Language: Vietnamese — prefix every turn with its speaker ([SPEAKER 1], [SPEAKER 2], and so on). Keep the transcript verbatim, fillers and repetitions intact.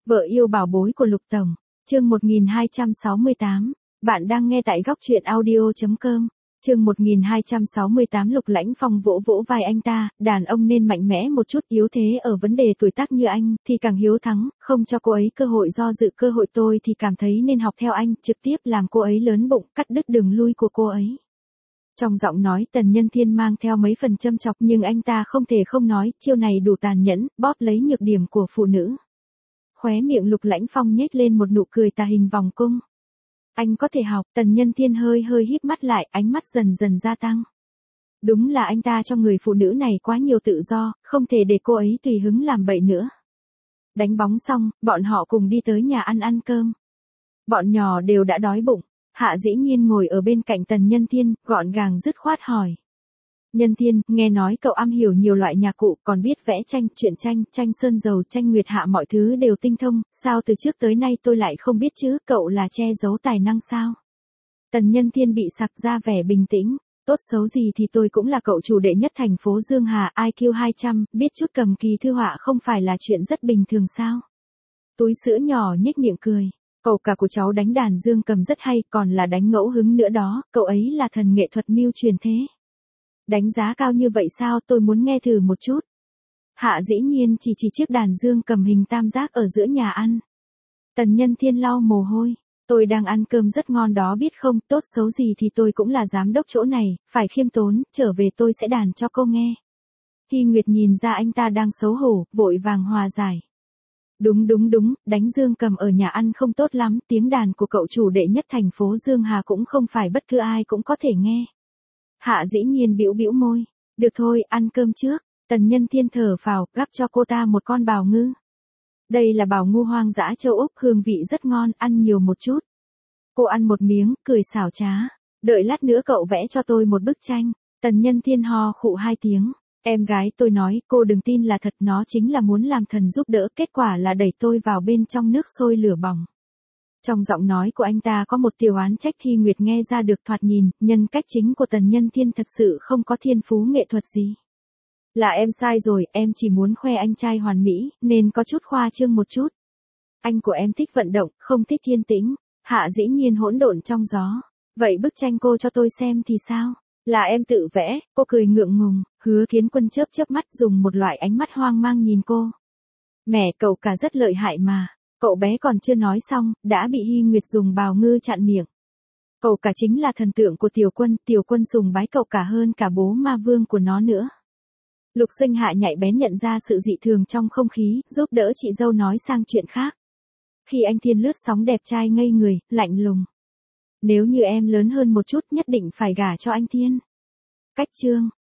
[SPEAKER 1] Vợ yêu bảo bối của Lục Tổng, chương một nghìn hai trăm sáu mươi tám, bạn đang nghe tại góc truyện audio chấm com. Chương một nghìn hai trăm sáu mươi tám. Lục Lãnh Phong vỗ vỗ vai anh ta, đàn ông nên mạnh mẽ một chút, yếu thế ở vấn đề tuổi tác như anh thì càng hiếu thắng, không cho cô ấy cơ hội do dự, cơ hội tôi thì cảm thấy nên học theo anh, trực tiếp làm cô ấy lớn bụng, cắt đứt đường lui của cô ấy. Trong giọng nói Tần Nhân Thiên mang theo mấy phần châm chọc, nhưng anh ta không thể không nói, chiêu này đủ tàn nhẫn, bóp lấy nhược điểm của phụ nữ. Khóe miệng Lục Lãnh Phong nhếch lên một nụ cười tà hình vòng cung. Anh có thể học. Tần Nhân Thiên hơi hơi híp mắt lại, ánh mắt dần dần gia tăng. Đúng là anh ta cho người phụ nữ này quá nhiều tự do, không thể để cô ấy tùy hứng làm bậy nữa. Đánh bóng xong, bọn họ cùng đi tới nhà ăn ăn cơm. Bọn nhỏ đều đã đói bụng. Hạ Dĩ Nhiên ngồi ở bên cạnh Tần Nhân Thiên, gọn gàng dứt khoát hỏi. Nhân Thiên, nghe nói cậu am hiểu nhiều loại nhạc cụ, còn biết vẽ tranh, truyện tranh, tranh sơn dầu, tranh nguyệt hạ, mọi thứ đều tinh thông, sao từ trước tới nay tôi lại không biết chứ, cậu là che giấu tài năng sao? Tần Nhân Thiên bị sặc ra vẻ bình tĩnh, tốt xấu gì thì tôi cũng là cậu chủ đệ nhất thành phố Dương Hà, i kiu hai trăm, biết chút cầm kỳ thư họa không phải là chuyện rất bình thường sao? Túi sữa nhỏ nhếch miệng cười. Cậu cả của cháu đánh đàn dương cầm rất hay, còn là đánh ngẫu hứng nữa đó, cậu ấy là thần nghệ thuật mưu truyền thế. Đánh giá cao như vậy sao, tôi muốn nghe thử một chút. Hạ Dĩ Nhiên chỉ chỉ chiếc đàn dương cầm hình tam giác ở giữa nhà ăn. Tần Nhân Thiên lau mồ hôi, tôi đang ăn cơm rất ngon đó biết không, tốt xấu gì thì tôi cũng là giám đốc chỗ này, phải khiêm tốn, trở về tôi sẽ đàn cho cô nghe. Hy Nguyệt nhìn ra anh ta đang xấu hổ, vội vàng hòa giải. Đúng đúng đúng, đánh dương cầm ở nhà ăn không tốt lắm, tiếng đàn của cậu chủ đệ nhất thành phố Dương Hà cũng không phải bất cứ ai cũng có thể nghe. Hạ Dĩ Nhiên bĩu bĩu môi, được thôi, ăn cơm trước. Tần Nhân Thiên thở phào, gắp cho cô ta một con bào ngư. Đây là bào ngư hoang dã châu Úc, hương vị rất ngon, ăn nhiều một chút. Cô ăn một miếng, cười xảo trá. Đợi lát nữa cậu vẽ cho tôi một bức tranh. Tần Nhân Thiên ho khụ hai tiếng. Em gái tôi nói, cô đừng tin là thật, nó chính là muốn làm thần giúp đỡ, kết quả là đẩy tôi vào bên trong nước sôi lửa bỏng. Trong giọng nói của anh ta có một tiểu oán trách. Hy Nguyệt nghe ra được, thoạt nhìn, nhân cách chính của Tần Nhân Thiên thật sự không có thiên phú nghệ thuật gì. Là em sai rồi, em chỉ muốn khoe anh trai hoàn mỹ, nên có chút khoa trương một chút. Anh của em thích vận động, không thích yên tĩnh. Hạ Dĩ Nhiên hỗn độn trong gió. Vậy bức tranh cô cho tôi xem thì sao? Là em tự vẽ, cô cười ngượng ngùng. Hứa Kiến Quân chớp chớp mắt, dùng một loại ánh mắt hoang mang nhìn cô. Mẹ, cậu cả rất lợi hại mà. Cậu bé còn chưa nói xong, đã bị Hy Nguyệt dùng bào ngư chặn miệng. Cậu cả chính là thần tượng của Tiểu Quân, Tiểu Quân sùng bái cậu cả hơn cả bố ma vương của nó nữa. Lục Sinh Hạ nhạy bén nhận ra sự dị thường trong không khí, giúp đỡ chị dâu nói sang chuyện khác. Khi anh Thiên lướt sóng đẹp trai ngây người, lạnh lùng. Nếu như em lớn hơn một chút nhất định phải gả cho anh Thiên. Cách chương.